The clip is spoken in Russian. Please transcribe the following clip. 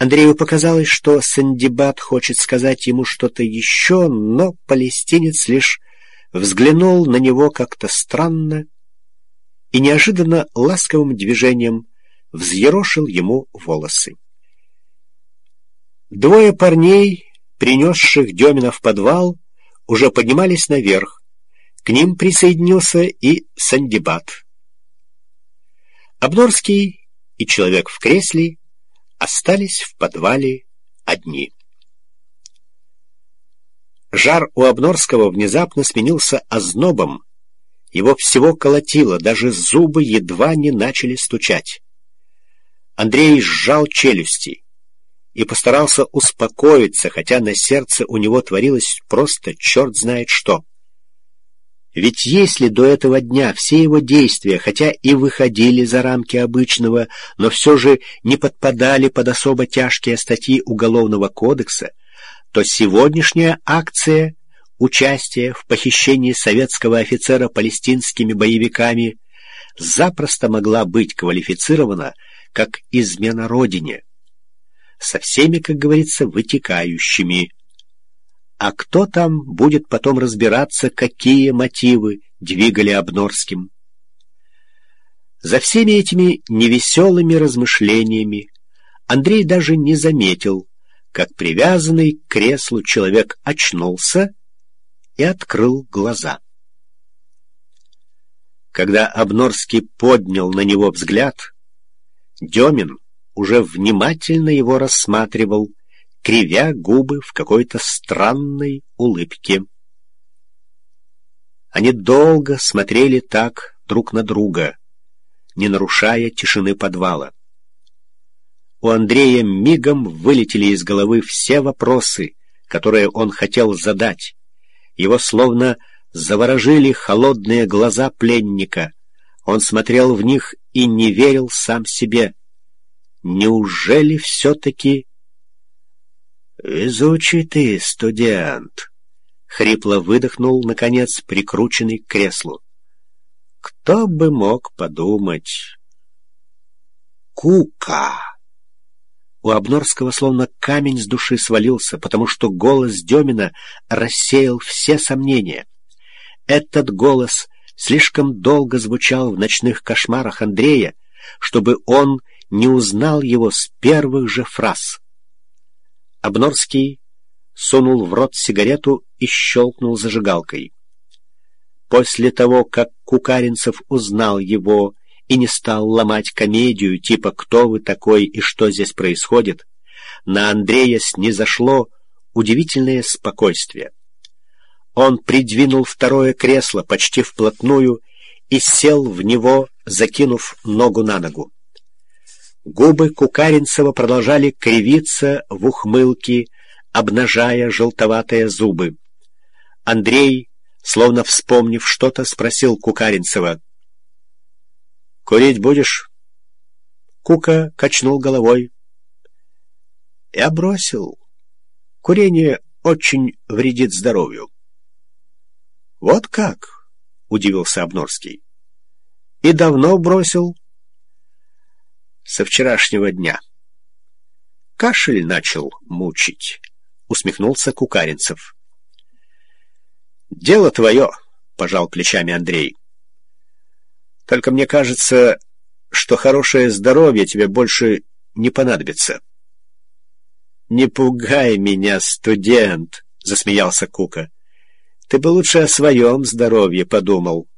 Андрею показалось, что Сандибад хочет сказать ему что-то еще, но палестинец лишь взглянул на него как-то странно и неожиданно ласковым движением взъерошил ему волосы. Двое парней, принесших Демина в подвал, уже поднимались наверх. К ним присоединился и Сандибад. Обнорский и человек в кресле остались в подвале одни. Жар у Обнорского внезапно сменился ознобом. Его всего колотило, даже зубы едва не начали стучать. Андрей сжал челюсти и постарался успокоиться, хотя на сердце у него творилось просто черт знает что. Ведь если до этого дня все его действия, хотя и выходили за рамки обычного, но все же не подпадали под особо тяжкие статьи Уголовного кодекса, то сегодняшняя акция участия в похищении советского офицера палестинскими боевиками запросто могла быть квалифицирована как измена Родине, со всеми, как говорится, вытекающими. А кто там будет потом разбираться, какие мотивы двигали Обнорским? За всеми этими невеселыми размышлениями Андрей даже не заметил, как привязанный к креслу человек очнулся и открыл глаза. Когда Обнорский поднял на него взгляд, Демин уже внимательно его рассматривал, кривя губы в какой-то странной улыбке. Они долго смотрели так друг на друга, не нарушая тишины подвала. У Андрея мигом вылетели из головы все вопросы, которые он хотел задать. Его словно заворожили холодные глаза пленника. Он смотрел в них и не верил сам себе. Неужели все-таки... «Везучий ты, студент!» — хрипло выдохнул, наконец, прикрученный к креслу. «Кто бы мог подумать?» «Кука!» У Обнорского словно камень с души свалился, потому что голос Демина рассеял все сомнения. Этот голос слишком долго звучал в ночных кошмарах Андрея, чтобы он не узнал его с первых же фраз. Обнорский сунул в рот сигарету и щелкнул зажигалкой. После того, как Кукаринцев узнал его и не стал ломать комедию типа «Кто вы такой и что здесь происходит?», на Андрея снизошло удивительное спокойствие. Он придвинул второе кресло почти вплотную и сел в него, закинув ногу на ногу. Губы Кукаринцева продолжали кривиться в ухмылке, обнажая желтоватые зубы. Андрей, словно вспомнив что-то, спросил Кукаринцева: «Курить будешь?» Кука качнул головой. «Я бросил. Курение очень вредит здоровью». «Вот как?» — удивился Обнорский. «И давно бросил?» «Со вчерашнего дня». «Кашель начал мучить», — усмехнулся Кукаринцев. «Дело твое», — пожал плечами Андрей. «Только мне кажется, что хорошее здоровье тебе больше не понадобится». «Не пугай меня, студент», — засмеялся Кука. «Ты бы лучше о своем здоровье подумал».